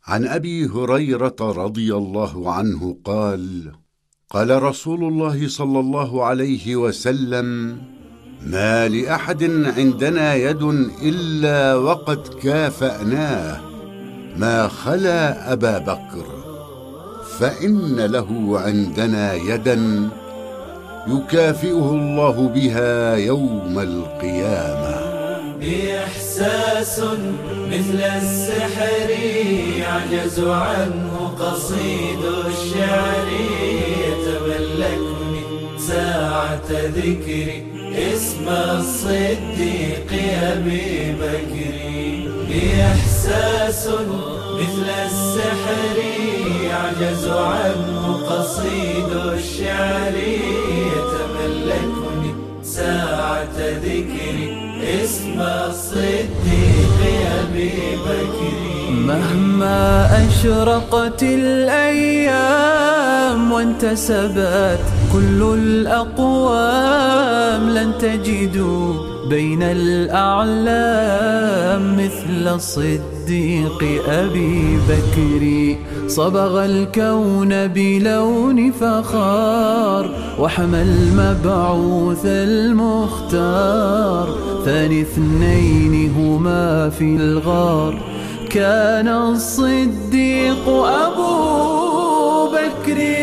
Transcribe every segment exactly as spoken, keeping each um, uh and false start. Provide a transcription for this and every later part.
عن أبي هريرة رضي الله عنه قال: قال رسول الله صلى الله عليه وسلم: ما لأحد عندنا يد إلا وقد كافأناه ما خلا أبا بكر، فإن له عندنا يدا يكافئه الله بها يوم القيامة. بإحساس مثل السحر يعجز عنه قصيد الشعر، يتملكني ساعة ذكري اسم الصديق أبي بكر. بإحساس مثل السحر يعجز عنه قصيد الشعر، يتملكني ساعة ذكري اسم الصديق أبي بكر. مهما أشرقت الأيام وانتسبت كل الأقوام، لن تجدوا بين الأعلام مثل الصديق أبي بكر. صبغ الكون بلون فخار وحمى المبعوث المختار، ثاني اثنين هما في الغار كان الصديق أبو بكر.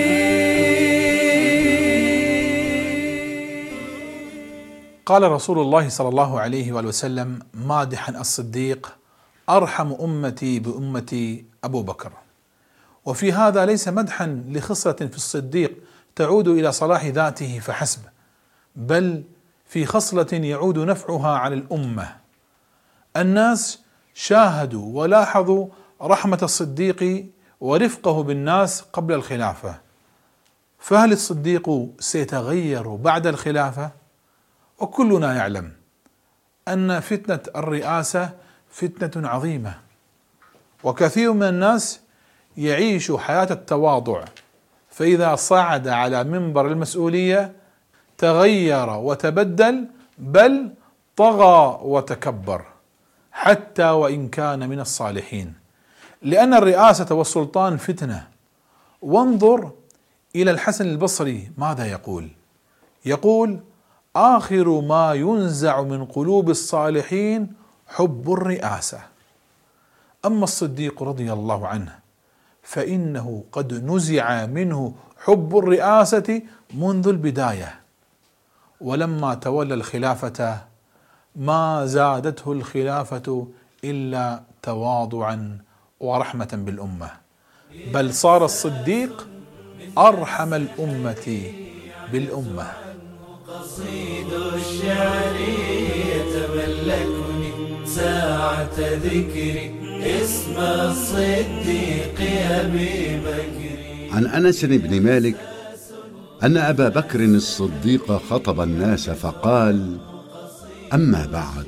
قال رسول الله صلى الله عليه وآله وسلم مادحا الصديق: أرحم أمتي بأمتي أبو بكر. وفي هذا ليس مدحا لخصلة في الصديق تعود إلى صلاح ذاته فحسب، بل في خصلة يعود نفعها على الأمة. الناس شاهدوا ولاحظوا رحمة الصديق ورفقه بالناس قبل الخلافة، فهل الصديق سيتغير بعد الخلافة؟ وكلنا يعلم أن فتنة الرئاسة فتنة عظيمة، وكثير من الناس يعيش حياة التواضع، فإذا صعد على منبر المسؤولية تغير وتبدل، بل طغى وتكبر حتى وإن كان من الصالحين، لأن الرئاسة والسلطان فتنة. وانظر إلى الحسن البصري ماذا يقول؟ يقول: آخر ما ينزع من قلوب الصالحين حب الرئاسة. أما الصديق رضي الله عنه فإنه قد نزع منه حب الرئاسة منذ البداية، ولما تولى الخلافة ما زادته الخلافة إلا تواضعا ورحمة بالأمة، بل صار الصديق أرحم الأمة بالأمة. قصيد الشعر يتملكني ساعة ذكري اسم الصديق أبي بكر. عن أنس بن مالك أن أبا بكر الصديق خطب الناس فقال: أما بعد،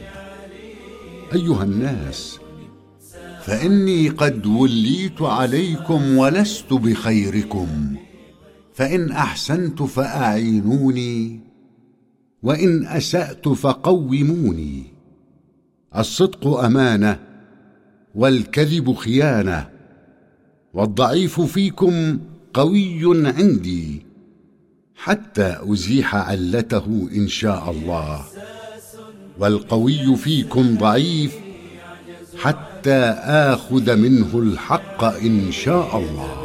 أيها الناس، فإني قد وليت عليكم ولست بخيركم، فإن أحسنت فأعينوني، وإن أسأت فقوموني. الصدق أمانة، والكذب خيانة، والضعيف فيكم قوي عندي، حتى أزيح علته إن شاء الله، والقوي فيكم ضعيف حتى آخذ منه الحق إن شاء الله.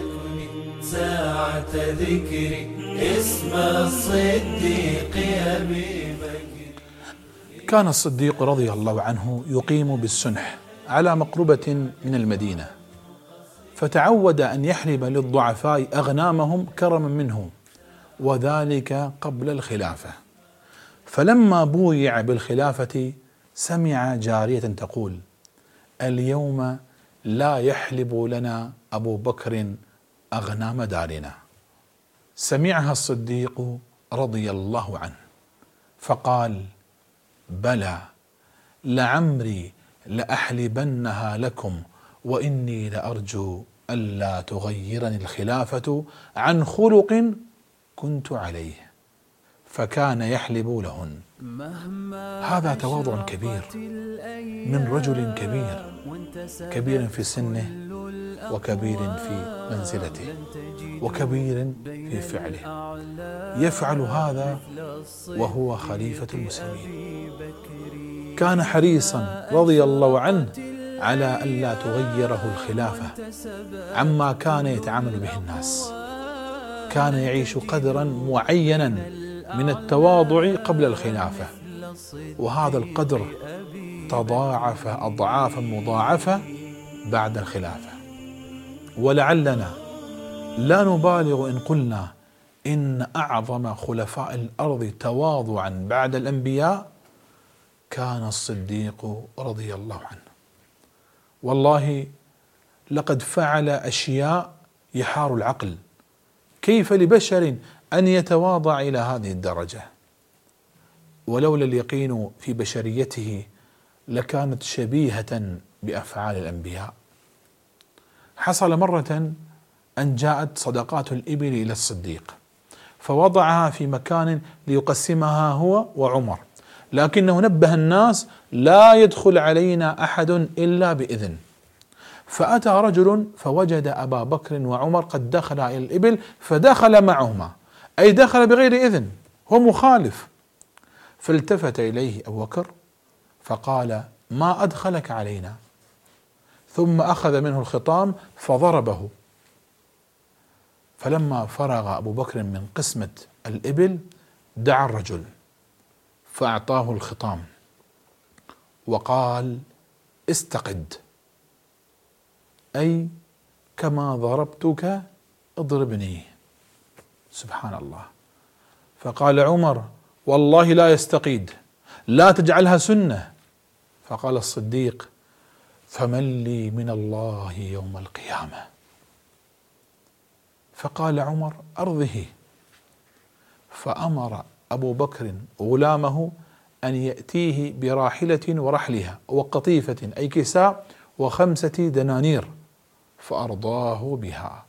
ساعة ذكري اسم الصديق أبي بكر. كان الصديق رضي الله عنه يقيم بالسنح على مقربة من المدينة، فتعود أن يحلب للضعفاء أغنامهم كرما منه، وذلك قبل الخلافة. فلما بويع بالخلافة سمع جارية تقول: اليوم لا يحلب لنا أبو بكر أغنام دارنا. سمعها الصديق رضي الله عنه فقال: بلى، لعمري لأحلبنها لكم، وإني لأرجو ألا تغيرني الخلافة عن خلق كنت عليه. فكان يحلب لهن. هذا تواضع كبير من رجل كبير كبير في سنه وكبير في منزلته وكبير في فعله، يفعل هذا وهو خليفة المسلمين. كان حريصا رضي الله عنه على أن لا تغيره الخلافة عما كان يتعامل به الناس. كان يعيش قدرا معينا من التواضع قبل الخلافة، وهذا القدر تضاعف أضعافا مضاعفة بعد الخلافة. ولعلنا لا نبالغ إن قلنا إن أعظم خلفاء الأرض تواضعا بعد الأنبياء كان الصديق رضي الله عنه. والله لقد فعل أشياء يحار العقل، كيف لبشر أن يتواضع إلى هذه الدرجة؟ ولولا اليقين في بشريته لكانت شبيهة بأفعال الأنبياء. حصل مرة أن جاءت صدقات الإبل إلى الصديق فوضعها في مكان ليقسمها هو وعمر، لكنه نبه الناس: لا يدخل علينا أحد إلا بإذن. فأتى رجل فوجد أبا بكر وعمر قد دخل إلى الإبل فدخل معهما، أي دخل بغير إذن، هو مخالف. فالتفت إليه أبو بكر فقال: ما أدخلك علينا؟ ثم أخذ منه الخطام فضربه. فلما فرغ أبو بكر من قسمة الإبل دعا الرجل فأعطاه الخطام وقال: استقد، أي كما ضربتك اضربني. سبحان الله. فقال عمر: والله لا يستقيد، لا تجعلها سنة. فقال الصديق: فمن لي من الله يوم القيامة؟ فقال عمر: أرضه. فأمر أبو بكر غلامه أن يأتيه براحلة ورحلها وقطيفة أي كساء وخمسة دنانير فأرضاه بها.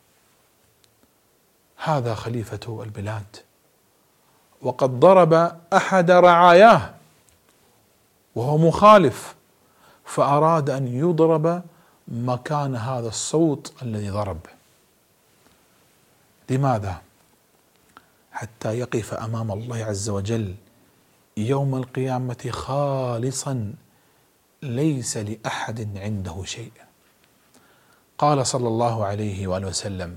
هذا خليفة البلاد، وقد ضرب أحد رعاياه وهو مخالف، فأراد أن يضرب مكان هذا الصوت الذي ضرب. لماذا؟ حتى يقف أمام الله عز وجل يوم القيامة خالصا ليس لأحد عنده شيء. قال صلى الله عليه وآله وسلم: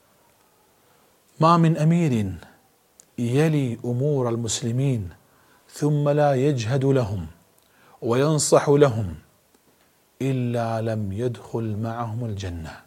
ما من أمير يلي أمور المسلمين ثم لا يجهد لهم وينصح لهم إلا لم يدخل معهم الجنة.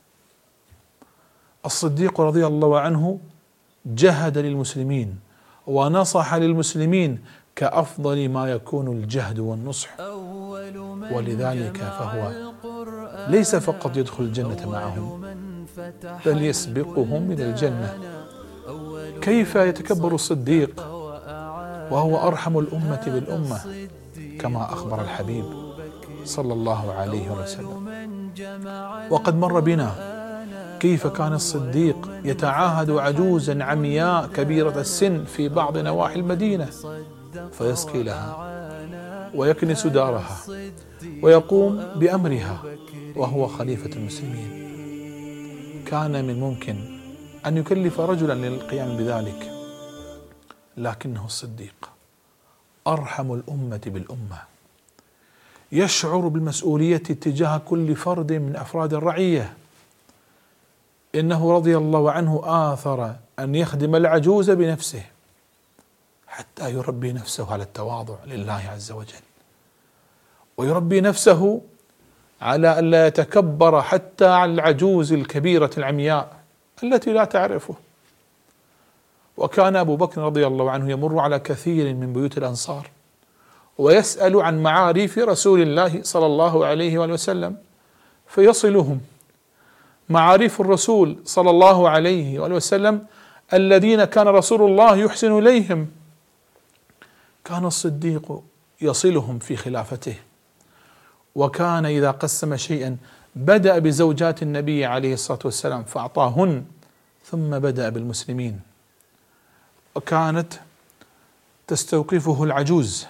الصديق رضي الله عنه جهد للمسلمين ونصح للمسلمين كأفضل ما يكون الجهد والنصح، ولذلك فهو ليس فقط يدخل الجنة معهم بل يسبقهم إلى الجنة. كيف يتكبر الصديق وهو أرحم الأمة بالأمة كما أخبر الحبيب صلى الله عليه وسلم؟ وقد مر بنا كيف كان الصديق يتعاهد عجوزا عمياء كبيرة السن في بعض نواحي المدينة فيسقي لها ويكنس دارها ويقوم بأمرها وهو خليفة المسلمين. كان من ممكن أن يكلف رجلا للقيام بذلك، لكنه الصديق أرحم الأمة بالأمة، يشعر بالمسؤولية تجاه كل فرد من أفراد الرعية. إنه رضي الله عنه آثر أن يخدم العجوز بنفسه حتى يربي نفسه على التواضع لله عز وجل، ويربي نفسه على أن لا يتكبر حتى على العجوز الكبيرة العمياء التي لا تعرفه. وكان أبو بكر رضي الله عنه يمر على كثير من بيوت الأنصار ويسأل عن معاريف رسول الله صلى الله عليه وآله وسلم فيصلهم معاريف الرسول صلى الله عليه وآله وسلم الذين كان رسول الله يحسن إليهم. كان الصديق يصلهم في خلافته، وكان إذا قسم شيئا بدأ بزوجات النبي عليه الصلاة والسلام فأعطاهن ثم بدأ بالمسلمين. وكانت تستوقفه العجوز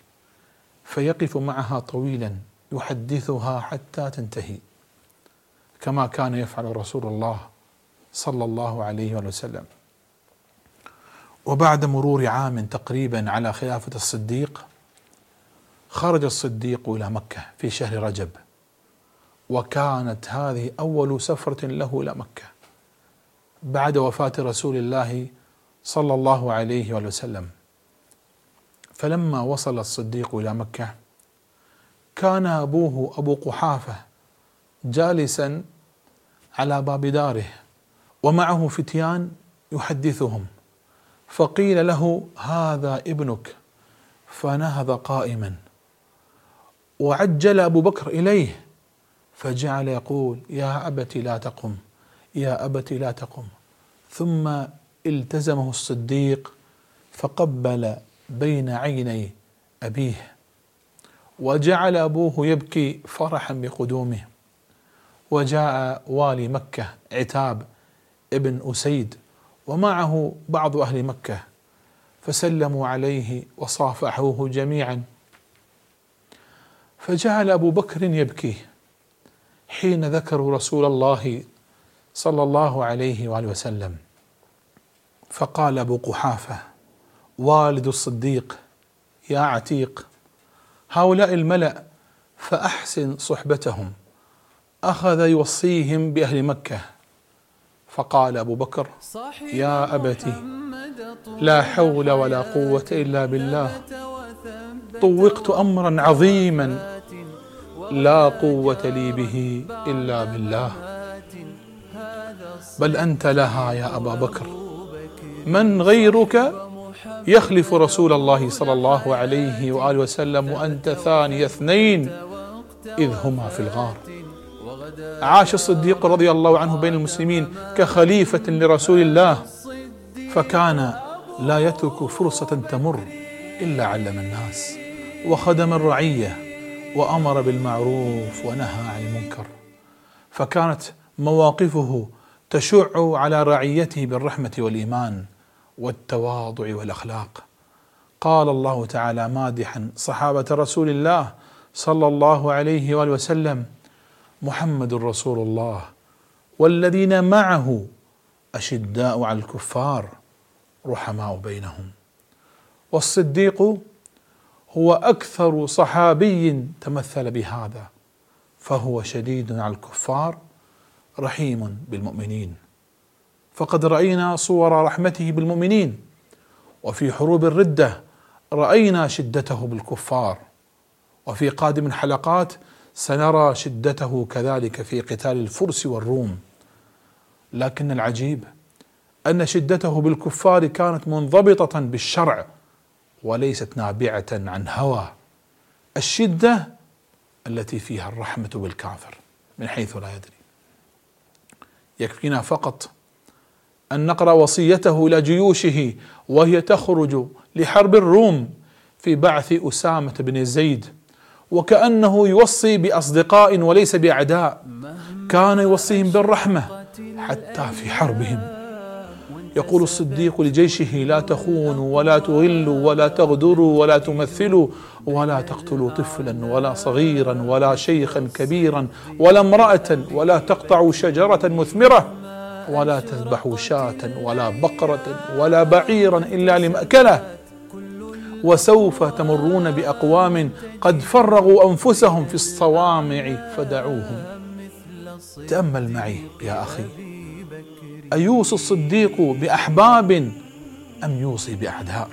فيقف معها طويلا يحدثها حتى تنتهي، كما كان يفعل رسول الله صلى الله عليه وسلم. وبعد مرور عام تقريبا على خلافة الصديق، خرج الصديق إلى مكة في شهر رجب، وكانت هذه أول سفرة له إلى مكة بعد وفاة رسول الله صلى الله عليه وسلم. فلما وصل الصديق إلى مكة كان أبوه أبو قحافة جالسا على باب داره ومعه فتيان يحدثهم، فقيل له: هذا ابنك. فنهض قائما، وعجل أبو بكر إليه فجعل يقول: يا أبت لا تقم، يا أبت لا تقم. ثم التزمه الصديق فقبل بين عيني أبيه، وجعل أبوه يبكي فرحا بقدومه. وجاء والي مكة عتاب ابن أسيد ومعه بعض أهل مكة، فسلموا عليه وصافحوه جميعا. فجعل أبو بكر يبكي حين ذكروا رسول الله صلى الله عليه وآله وسلم، فقال أبو قحافة والد الصديق: يا عتيق، هؤلاء الملأ فأحسن صحبتهم. أخذ يوصيهم بأهل مكة. فقال أبو بكر: يا أبتي، لا حول ولا قوة إلا بالله، طوقت أمرا عظيما لا قوة لي به إلا بالله، بل أنت لها يا أبا بكر، من غيرك يخلف رسول الله صلى الله عليه وآله وسلم، وأنت ثاني اثنين إذ هما في الغار. عاش الصديق رضي الله عنه بين المسلمين كخليفة لرسول الله، فكان لا يترك فرصة تمر إلا علم الناس وخدم الرعية وأمر بالمعروف ونهى عن المنكر، فكانت مواقفه تشع على رعيته بالرحمة والإيمان والتواضع والأخلاق. قال الله تعالى مادحا صحابة رسول الله صلى الله عليه وآله وسلم: محمد رسول الله والذين معه أشداء على الكفار رحماء بينهم. والصديق هو أكثر صحابي تمثل بهذا، فهو شديد على الكفار رحيم بالمؤمنين، فقد رأينا صور رحمته بالمؤمنين، وفي حروب الردة رأينا شدته بالكفار، وفي قادم الحلقات سنرى شدته كذلك في قتال الفرس والروم. لكن العجيب أن شدته بالكفار كانت منضبطة بالشرع وليست نابعة عن هوى، الشدة التي فيها الرحمة بالكافر من حيث لا يدري. يكفينا فقط أن نقرأ وصيته إلى جيوشه وهي تخرج لحرب الروم في بعث أسامة بن زيد، وكأنه يوصي بأصدقاء وليس بأعداء، كان يوصيهم بالرحمة حتى في حربهم. يقول الصديق لجيشه: لا تخونوا ولا تغلوا ولا تغدروا ولا تمثلوا ولا تقتلوا طفلا ولا صغيرا ولا شيخا كبيرا ولا امرأة ولا تقطعوا شجرة مثمرة ولا تذبحوا شاة ولا بقرة ولا بعيرا إلا لمأكله، وسوف تمرون بأقوام قد فرغوا أنفسهم في الصوامع فدعوهم. تأمل معي يا أخي، أيوصي الصديق بأحباب أم يوصي بأعداء؟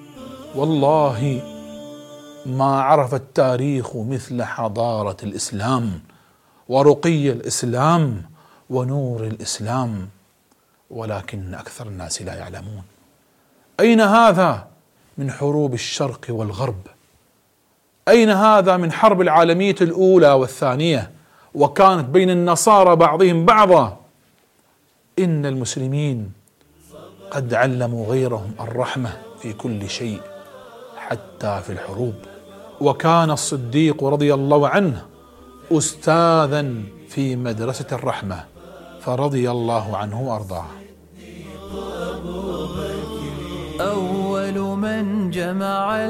والله ما عرف التاريخ مثل حضارة الإسلام ورقي الإسلام ونور الإسلام، ولكن أكثر الناس لا يعلمون. أين هذا من حروب الشرق والغرب؟ أين هذا من حرب العالمية الأولى والثانية، وكانت بين النصارى بعضهم بعضا؟ إن المسلمين قد علموا غيرهم الرحمة في كل شيء حتى في الحروب. وكان الصديق رضي الله عنه أستاذا في مدرسة الرحمة، فرضي الله عنه وأرضاه. أول من جمع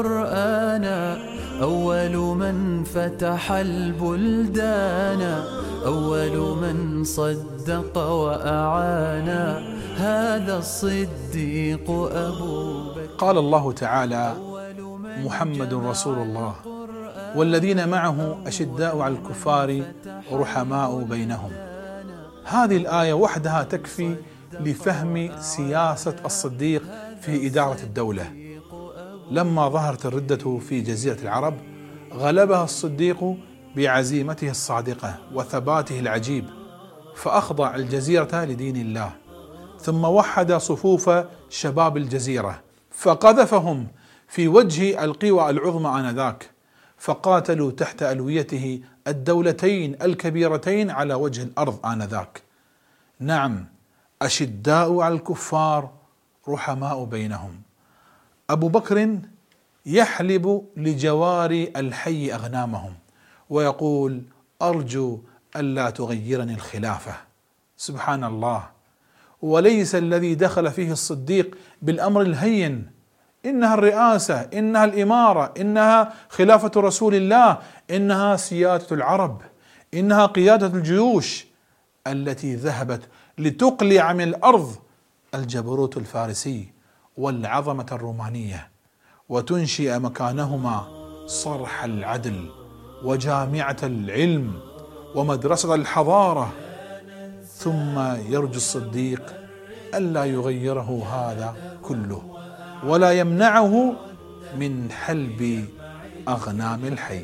القرآن، أول من فتح البلدان، أول من صدق وأعانا هذا الصديق أبو بكر. قال الله تعالى: محمد رسول الله والذين معه أشداء على الكفار رحماء بينهم. هذه الآية وحدها تكفي لفهم سياسة الصديق في إدارة الدولة. لما ظهرت الردة في جزيرة العرب غلبها الصديق بعزيمته الصادقة وثباته العجيب، فأخضع الجزيرة لدين الله، ثم وحد صفوف شباب الجزيرة فقذفهم في وجه القوى العظمى آنذاك، فقاتلوا تحت ألويته الدولتين الكبيرتين على وجه الأرض آنذاك. نعم، أشداء على الكفار رحماء بينهم. أبو بكر يحلب لجوار الحي أغنامهم ويقول: أرجو ألا تغيرني الخلافة. سبحان الله. وليس الذي دخل فيه الصديق بالأمر الهين، إنها الرئاسة، إنها الإمارة، إنها خلافة رسول الله، إنها سيادة العرب، إنها قيادة الجيوش التي ذهبت لتقلع من الأرض الجبروت الفارسي والعظمة الرومانية وتنشئ مكانهما صرح العدل وجامعة العلم ومدرسة الحضارة. ثم يرجو الصديق ألا يغيره هذا كله ولا يمنعه من حلب أغنام الحي.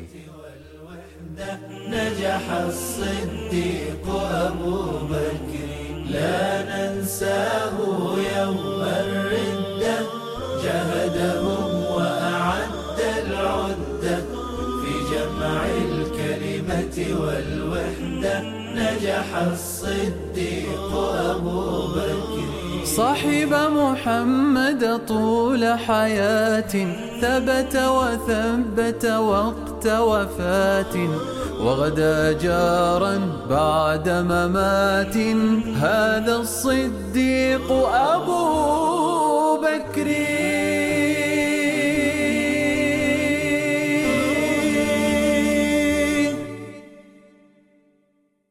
نجح الصديق أبو بكر لا ننساه يوم الردة، جهدهم وأعد العدة في جمع الكلمة والوحدة. نجح الصديق أبو بكر صاحب محمد طول حياة، ثبت وثبت وقت وفاة، وغدا جارا بعد ممات. هذا الصديق أبو